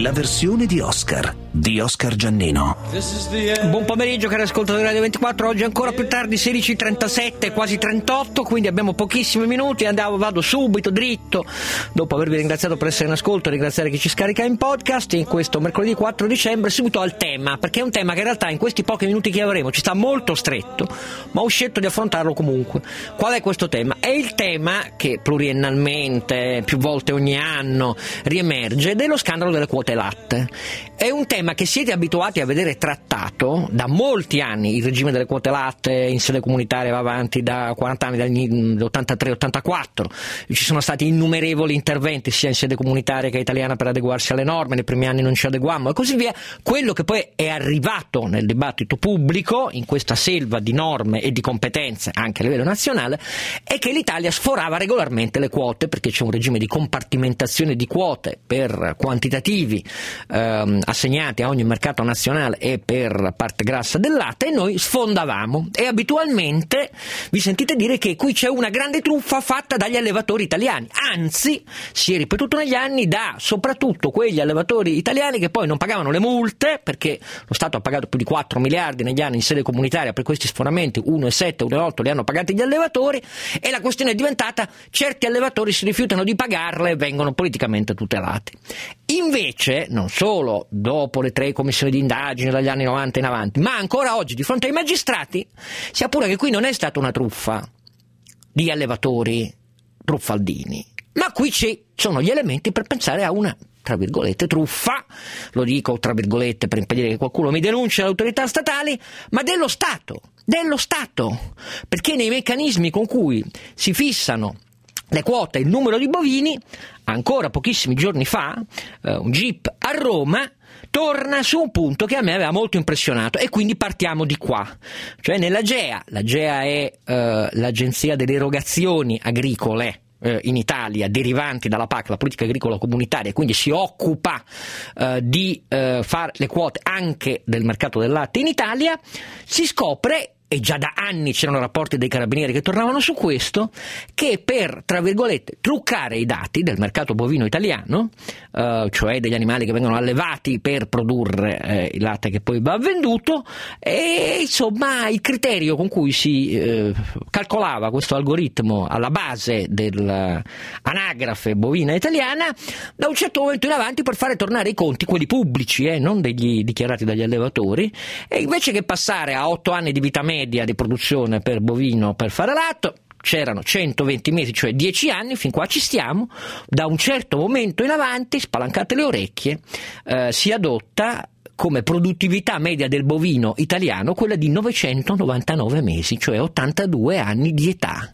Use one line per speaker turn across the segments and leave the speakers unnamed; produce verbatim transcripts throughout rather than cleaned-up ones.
la versione di Oscar, di Oscar Giannino.
Buon pomeriggio cari ascoltatori di Radio ventiquattro, oggi ancora più tardi, sedici e trentasette, quasi trentotto, quindi abbiamo pochissimi minuti, andiamo, vado subito, dritto, dopo avervi ringraziato per essere in ascolto, ringraziare chi ci scarica in podcast, in questo mercoledì quattro dicembre, subito al tema, perché è un tema che in realtà in questi pochi minuti che avremo ci sta molto stretto, ma ho scelto di affrontarlo comunque. Qual è questo tema? È il tema che pluriennalmente, più volte ogni anno, riemerge dello scandalo delle quote latte. È un tema che siete abituati a vedere trattato da molti anni. Il regime delle quote latte in sede comunitaria va avanti da quaranta anni, dagli ottantatré ottantaquattro. Ci sono stati innumerevoli interventi sia in sede comunitaria che italiana per adeguarsi alle norme, nei primi anni non ci adeguammo e così via. Quello che poi è arrivato nel dibattito pubblico, in questa selva di norme e di competenze anche a livello nazionale, è che l'Italia sforava regolarmente le quote, perché c'è un regime di compartimentazione di quote per quantitativi ehm, assegnati a ogni mercato nazionale e per parte grassa del latte, e noi sfondavamo. E abitualmente vi sentite dire che qui c'è una grande truffa fatta dagli allevatori italiani, anzi si è ripetuto negli anni da soprattutto quegli allevatori italiani che poi non pagavano le multe, perché lo Stato ha pagato più di quattro miliardi negli anni in sede comunitaria per questi sforamenti, uno virgola sette, uno virgola otto li hanno pagati gli allevatori, e la questione è diventata: certi allevatori si rifiutano di pagarle e vengono politicamente tutelati. Invece, non solo dopo le tre commissioni di indagine dagli anni novanta in avanti, ma ancora oggi di fronte ai magistrati, si appura che qui non è stata una truffa di allevatori truffaldini, ma qui ci sono gli elementi per pensare a una, tra virgolette, truffa, lo dico tra virgolette per impedire che qualcuno mi denunci alle autorità statali, ma dello Stato, dello Stato, perché nei meccanismi con cui si fissano le quote e il numero di bovini, ancora pochissimi giorni fa, eh, un Jeep a Roma torna su un punto che a me aveva molto impressionato, e quindi partiamo di qua, cioè nella GEA. La GEA è eh, l'Agenzia delle Erogazioni Agricole eh, in Italia, derivanti dalla P A C, la politica agricola comunitaria, quindi si occupa eh, di eh, fare le quote anche del mercato del latte in Italia. Si scopre, e già da anni c'erano rapporti dei carabinieri che tornavano su questo, che per, tra virgolette, truccare i dati del mercato bovino italiano, eh, cioè degli animali che vengono allevati per produrre eh, il latte che poi va venduto, e insomma il criterio con cui si eh, calcolava questo algoritmo alla base dell'anagrafe bovina italiana, da un certo momento in avanti, per fare tornare i conti, quelli pubblici, eh, non degli dichiarati dagli allevatori, e invece che passare a otto anni di vita media di produzione per bovino per fare latte, c'erano centoventi mesi, cioè dieci anni, fin qua ci stiamo. Da un certo momento in avanti, spalancate le orecchie, eh, si adotta come produttività media del bovino italiano quella di novecentonovantanove mesi, cioè ottantadue anni di età,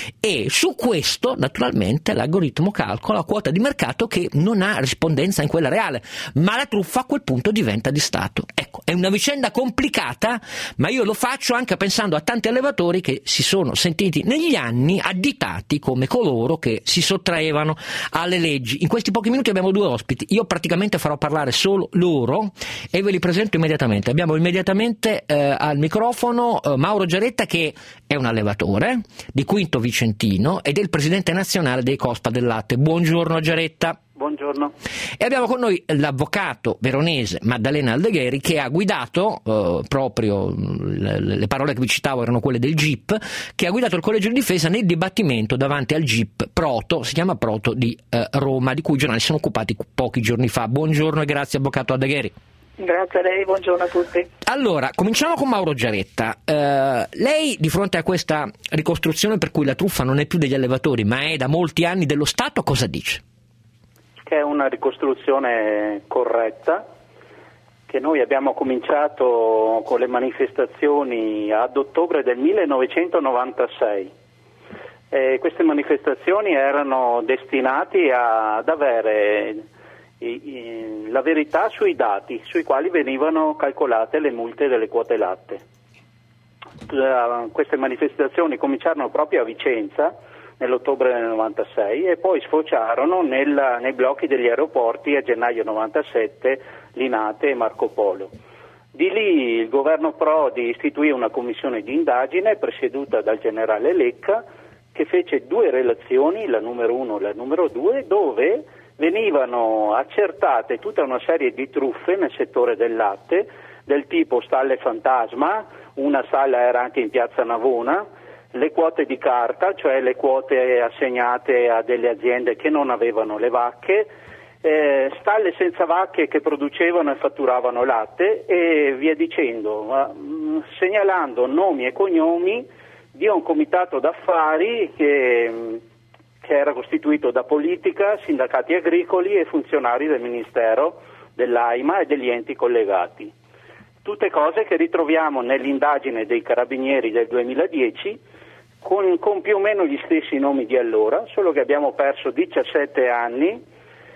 e su questo naturalmente l'algoritmo calcola la quota di mercato che non ha rispondenza in quella reale, ma la truffa a quel punto diventa di Stato. Ecco, è una vicenda complicata, ma io lo faccio anche pensando a tanti allevatori che si sono sentiti negli anni additati come coloro che si sottraevano alle leggi. In questi pochi minuti abbiamo due ospiti, io praticamente farò parlare solo loro e ve li presento immediatamente. Abbiamo immediatamente eh, al microfono eh, Mauro Giaretta, che è un allevatore di Quinto Vicentino ed è il presidente nazionale dei Cospa del Latte. Buongiorno Giaretta.
Buongiorno.
E abbiamo con noi l'avvocato veronese Maddalena Aldegheri, che ha guidato eh, proprio, le, le parole che vi citavo erano quelle del G I P, che ha guidato il collegio di difesa nel dibattimento davanti al G I P Proto, si chiama Proto di eh, Roma, di cui i giornali si sono occupati pochi giorni fa. Buongiorno e grazie avvocato Aldegheri.
Grazie a lei, buongiorno a tutti.
Allora, cominciamo con Mauro Giaretta. Eh, lei, di fronte a questa ricostruzione per cui la truffa non è più degli allevatori ma è da molti anni dello Stato, cosa dice?
Che è una ricostruzione corretta, che noi abbiamo cominciato con le manifestazioni ad ottobre del millenovecentonovantasei. E queste manifestazioni erano destinate ad avere la verità sui dati sui quali venivano calcolate le multe delle quote latte. Queste manifestazioni cominciarono proprio a Vicenza nell'ottobre del novantasei e poi sfociarono nel, nei blocchi degli aeroporti a gennaio novantasette, Linate e Marco Polo. Di lì il governo Prodi istituì una commissione di indagine presieduta dal generale Lecca, che fece due relazioni, la numero uno e la numero due, dove venivano accertate tutta una serie di truffe nel settore del latte, del tipo stalle fantasma, una stalla era anche in piazza Navona, le quote di carta, cioè le quote assegnate a delle aziende che non avevano le vacche, eh, stalle senza vacche che producevano e fatturavano latte e via dicendo, mh, segnalando nomi e cognomi di un comitato d'affari che, che era costituito da politica, sindacati agricoli e funzionari del Ministero, dell'AIMA e degli enti collegati. Tutte cose che ritroviamo nell'indagine dei Carabinieri del duemiladieci con, con più o meno gli stessi nomi di allora, solo che abbiamo perso diciassette anni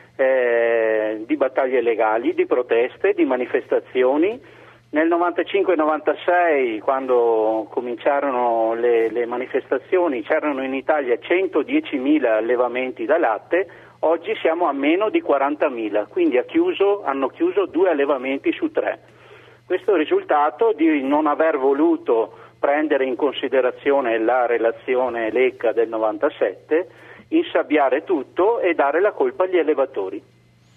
eh, di battaglie legali, di proteste, di manifestazioni. Nel novantacinque novantasei, quando cominciarono le, le manifestazioni, c'erano in Italia centodiecimila allevamenti da latte, oggi siamo a meno di quarantamila, quindi ha chiuso, hanno chiuso due allevamenti su tre. Questo è il risultato di non aver voluto prendere in considerazione la relazione Lecca del novantasette, insabbiare tutto e dare la colpa agli allevatori.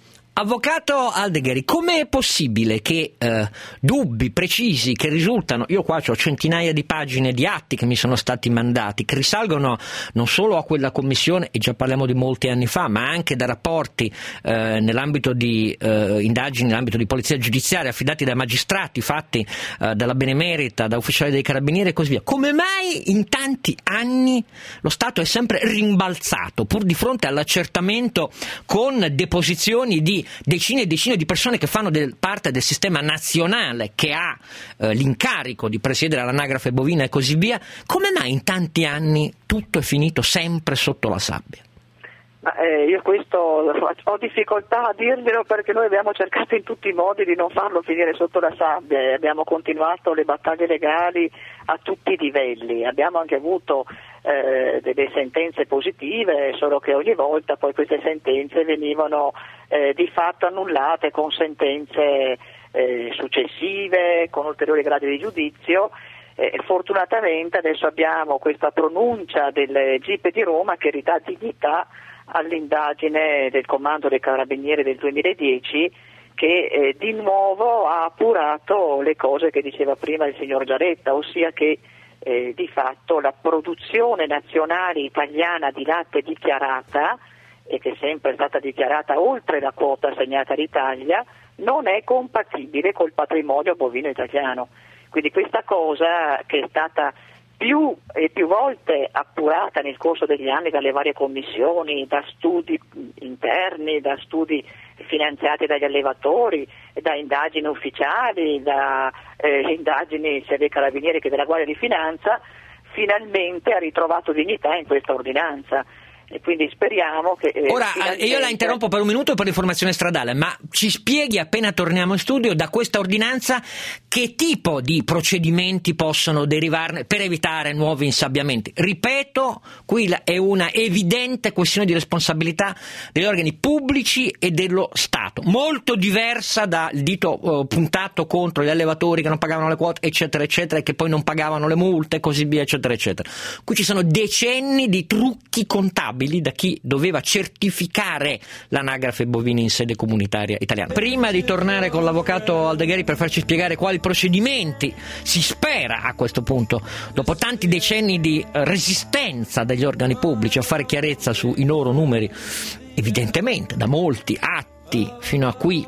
Avvocato Aldegheri, com'è possibile che eh, dubbi precisi che risultano, io qua ho centinaia di pagine di atti che mi sono stati mandati, che risalgono non solo a quella commissione, e già parliamo di molti anni fa, ma anche da rapporti eh, nell'ambito di eh, indagini, nell'ambito di polizia giudiziaria, affidati da magistrati, fatti eh, dalla Benemerita, da ufficiali dei Carabinieri e così via. Come mai in tanti anni lo Stato è sempre rimbalzato, pur di fronte all'accertamento con deposizioni di decine e decine di persone che fanno del, parte del sistema nazionale che ha eh, l'incarico di presiedere l'anagrafe bovina e così via, come mai in tanti anni tutto è finito sempre sotto la sabbia?
Ma, eh, io questo ho difficoltà a dirglielo perché noi abbiamo cercato in tutti i modi di non farlo finire sotto la sabbia e abbiamo continuato le battaglie legali a tutti i livelli, abbiamo anche avuto eh, delle sentenze positive, solo che ogni volta poi queste sentenze venivano eh, di fatto annullate con sentenze eh, successive, con ulteriori gradi di giudizio. Eh, fortunatamente adesso abbiamo questa pronuncia del G I P di Roma che ridà dignità all'indagine del Comando dei Carabinieri del duemiladieci che eh, di nuovo ha appurato le cose che diceva prima il signor Giaretta, ossia che eh, di fatto la produzione nazionale italiana di latte dichiarata, e che è sempre stata dichiarata oltre la quota assegnata all'Italia, non è compatibile col patrimonio bovino italiano. Quindi questa cosa che è stata più e più volte appurata nel corso degli anni dalle varie commissioni, da studi interni, da studi finanziati dagli allevatori, da indagini ufficiali, da eh, indagini sia dei Carabinieri che della Guardia di Finanza, finalmente ha ritrovato dignità in questa ordinanza. E quindi speriamo che... Eh,
Ora,
finalmente...
io la interrompo per un minuto per l'informazione stradale, ma ci spieghi appena torniamo in studio da questa ordinanza che tipo di procedimenti possono derivarne per evitare nuovi insabbiamenti. Ripeto, qui è una evidente questione di responsabilità degli organi pubblici e dello Stato, molto diversa dal dito eh, puntato contro gli allevatori che non pagavano le quote, eccetera, eccetera, e che poi non pagavano le multe e così via, eccetera, eccetera. Qui ci sono decenni di trucchi contabili da chi doveva certificare l'anagrafe bovina in sede comunitaria italiana. Prima di tornare con l'avvocato Aldegheri per farci spiegare quali procedimenti si spera a questo punto, dopo tanti decenni di resistenza degli organi pubblici a fare chiarezza sui loro numeri, evidentemente da molti atti fino a qui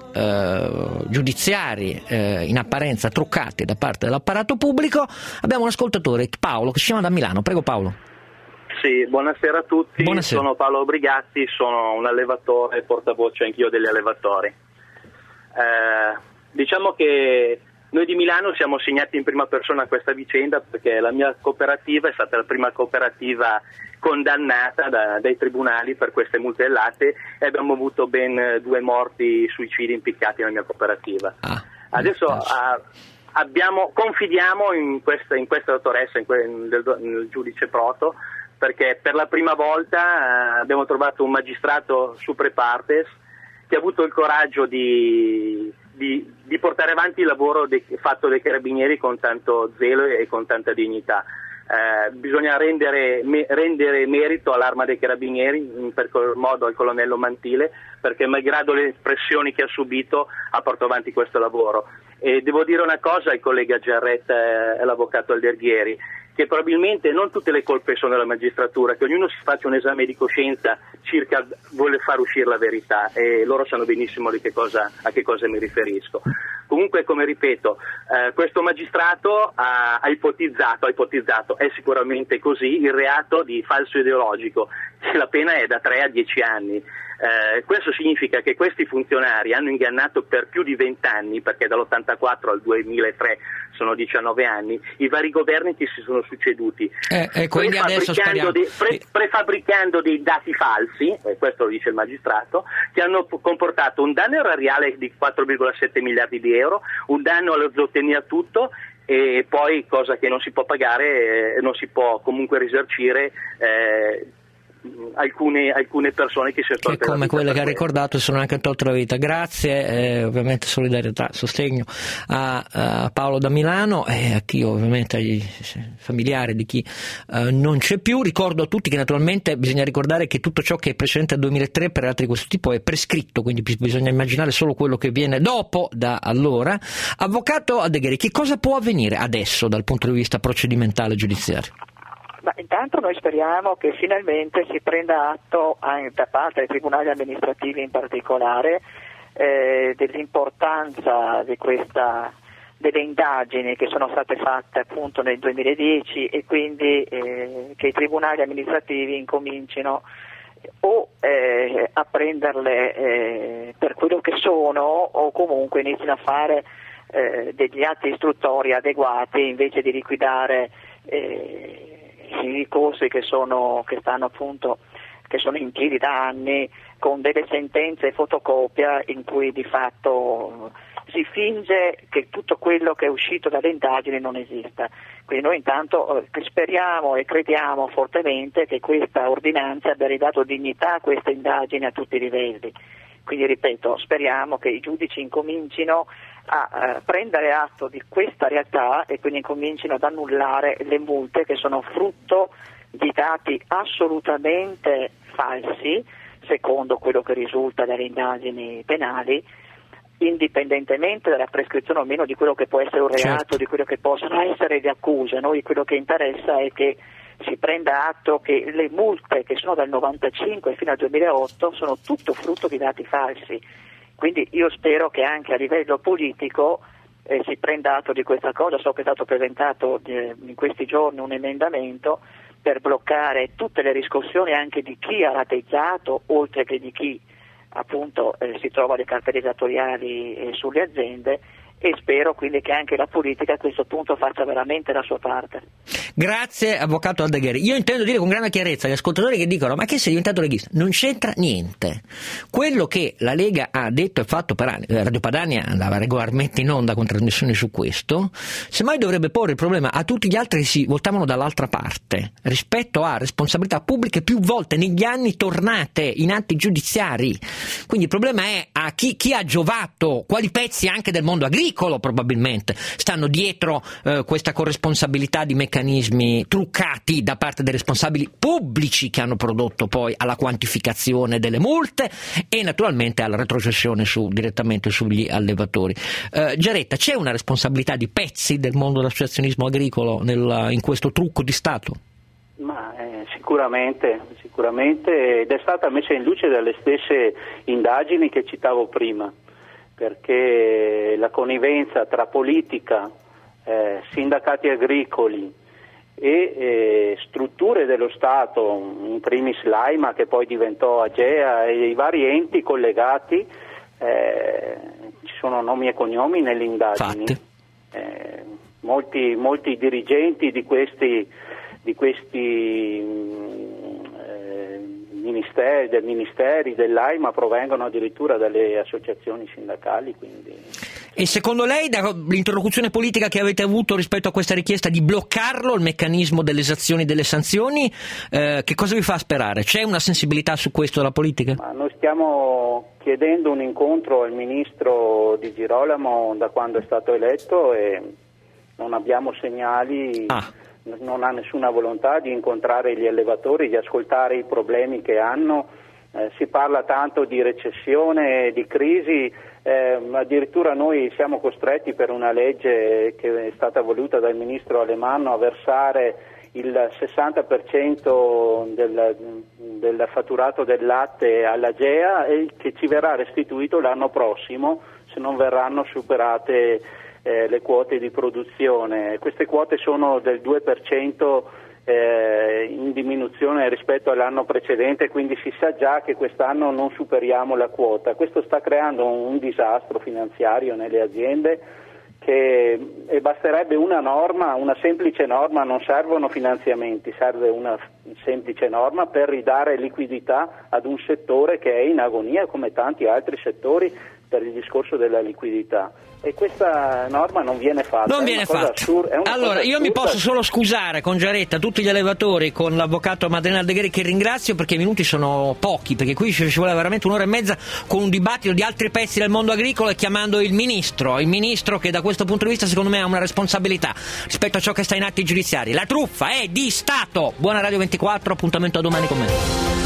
eh, giudiziari eh, in apparenza truccati da parte dell'apparato pubblico, abbiamo un ascoltatore, Paolo, che ci chiama da Milano. Prego Paolo.
Sì, buonasera a tutti,
buonasera.
Sono Paolo Brigatti, sono un allevatore e portavoce anch'io degli allevatori. Eh, diciamo che noi di Milano siamo segnati in prima persona a questa vicenda perché la mia cooperativa è stata la prima cooperativa condannata da, dai tribunali per queste multe del latte e abbiamo avuto ben due morti suicidi impiccati nella mia cooperativa. Ah, Adesso a, abbiamo, confidiamo in questa, in questa dottoressa, in que, nel, nel giudice Proto, perché per la prima volta eh, abbiamo trovato un magistrato super partes che ha avuto il coraggio di, di, di portare avanti il lavoro de, fatto dai Carabinieri con tanto zelo e con tanta dignità. Eh, bisogna rendere, me, rendere merito all'Arma dei Carabinieri, in particolar modo al colonnello Mantile, perché malgrado le pressioni che ha subito ha portato avanti questo lavoro. E devo dire una cosa al collega Giarretta e all'avvocato Alderghieri, che probabilmente non tutte le colpe sono della magistratura, che ognuno si faccia un esame di coscienza circa vuole far uscire la verità, e loro sanno benissimo di che cosa, a che cosa mi riferisco. Comunque, come ripeto, eh, questo magistrato ha, ha ipotizzato, ha ipotizzato, è sicuramente così, il reato di falso ideologico, che la pena è da tre a dieci anni. Eh, questo significa che questi funzionari hanno ingannato per più di vent'anni, perché dall'ottantaquattro al duemilatré sono diciannove anni, i vari governi che si sono succeduti,
eh, eh, quindi adesso
dei, pre, prefabbricando dei dati falsi, eh, questo lo dice il magistrato, che hanno comportato un danno erariale di quattro virgola sette miliardi di euro, un danno alla zootecnia a tutto, e poi, cosa che non si può pagare, eh, non si può comunque risarcire, eh, Alcune, alcune persone che si sono
che come quelle che ha ricordato sono anche tolte la vita. Grazie, eh, ovviamente solidarietà, sostegno a, a Paolo da Milano e a chi, ovviamente agli familiari di chi eh, non c'è più. Ricordo a tutti che naturalmente bisogna ricordare che tutto ciò che è precedente al duemilatré per reati di questo tipo è prescritto, quindi bisogna immaginare solo quello che viene dopo da allora. Avvocato Alderghieri, che cosa può avvenire adesso dal punto di vista procedimentale giudiziario?
Ma intanto noi speriamo che finalmente si prenda atto anche da parte dei tribunali amministrativi in particolare eh, dell'importanza di questa, delle indagini che sono state fatte appunto nel duemiladieci, e quindi eh, che i tribunali amministrativi incomincino o eh, a prenderle eh, per quello che sono, o comunque inizino a fare eh, degli atti istruttori adeguati invece di liquidare eh, i ricorsi che sono che stanno appunto che sono in piedi da anni, con delle sentenze fotocopia in cui di fatto si finge che tutto quello che è uscito dalle indagini non esista. Quindi noi intanto eh, speriamo e crediamo fortemente che questa ordinanza abbia ridato dignità a queste indagini a tutti i livelli. Quindi ripeto, speriamo che i giudici incomincino a eh, prendere atto di questa realtà e quindi incomincino ad annullare le multe che sono frutto di dati assolutamente falsi, secondo quello che risulta dalle indagini penali, indipendentemente dalla prescrizione o meno di quello che può essere un reato, certo, di quello che possono essere le accuse. Noi quello che interessa è che si prenda atto che le multe che sono dal novantacinque fino al duemilaotto sono tutto frutto di dati falsi. Quindi io spero che anche a livello politico eh, si prenda atto di questa cosa. So che è stato presentato eh, in questi giorni un emendamento per bloccare tutte le riscossioni anche di chi ha rateizzato, oltre che di chi appunto eh, si trova le cartelle esattoriali eh, sulle aziende, e spero quindi che anche la politica a questo punto faccia veramente la sua parte.
Grazie avvocato Alderghieri. Io intendo dire con grande chiarezza agli ascoltatori che dicono ma che sei diventato leghista? Non c'entra niente. Quello che la Lega ha detto e fatto per anni, Radio Padania andava regolarmente in onda con trasmissioni su questo, semmai dovrebbe porre il problema a tutti gli altri che si voltavano dall'altra parte rispetto a responsabilità pubbliche più volte negli anni tornate in atti giudiziari. Quindi il problema è a chi, chi ha giovato, quali pezzi anche del mondo agricolo probabilmente stanno dietro eh, questa corresponsabilità di meccanismi truccati da parte dei responsabili pubblici che hanno prodotto poi alla quantificazione delle multe e naturalmente alla retrocessione su, direttamente sugli allevatori. Eh, Giarretta, c'è una responsabilità di pezzi del mondo dell'associazionismo agricolo nel, in questo trucco di Stato?
Ma eh, sicuramente, sicuramente, ed è stata messa in luce dalle stesse indagini che citavo prima, perché la connivenza tra politica, eh, sindacati agricoli e eh, strutture dello Stato, in primis l'AIMA che poi diventò AGEA, e i vari enti collegati, eh, ci sono nomi e cognomi nelle indagini, eh, molti, molti dirigenti di questi, di questi Ministeri, del Ministeri, dell'AIMA provengono addirittura dalle associazioni sindacali. Quindi...
E secondo lei, dall'interlocuzione politica che avete avuto rispetto a questa richiesta di bloccarlo, il meccanismo delle esazioni e delle sanzioni, eh, che cosa vi fa sperare? C'è una sensibilità su questo della politica?
Ma noi stiamo chiedendo un incontro al ministro Di Girolamo da quando è stato eletto e non abbiamo segnali...
Ah.
non ha nessuna volontà di incontrare gli allevatori, di ascoltare i problemi che hanno. Eh, si parla tanto di recessione, di crisi, eh, addirittura noi siamo costretti per una legge che è stata voluta dal ministro Alemanno a versare il sessanta per cento del, del fatturato del latte all'Agea, e che ci verrà restituito l'anno prossimo se non verranno superate eh, le quote di produzione. Queste quote sono del due per cento eh, in diminuzione rispetto all'anno precedente, quindi si sa già che quest'anno non superiamo la quota. Questo sta creando un disastro finanziario nelle aziende, che e basterebbe una norma, una semplice norma, non servono finanziamenti, serve una semplice norma per ridare liquidità ad un settore che è in agonia come tanti altri settori per il discorso della liquidità, e questa norma non viene fatta.
Non viene fatta. Assur- allora io mi posso solo scusare con Giaretta, tutti gli allevatori, con l'avvocato Madalena Aldegheri, che ringrazio perché i minuti sono pochi, perché qui ci vuole veramente un'ora e mezza con un dibattito di altri pezzi del mondo agricolo, e chiamando il ministro, il ministro che da questo punto di vista secondo me ha una responsabilità rispetto a ciò che sta in atti giudiziari. La truffa è di Stato. Buona Radio ventiquattro, appuntamento a domani con me.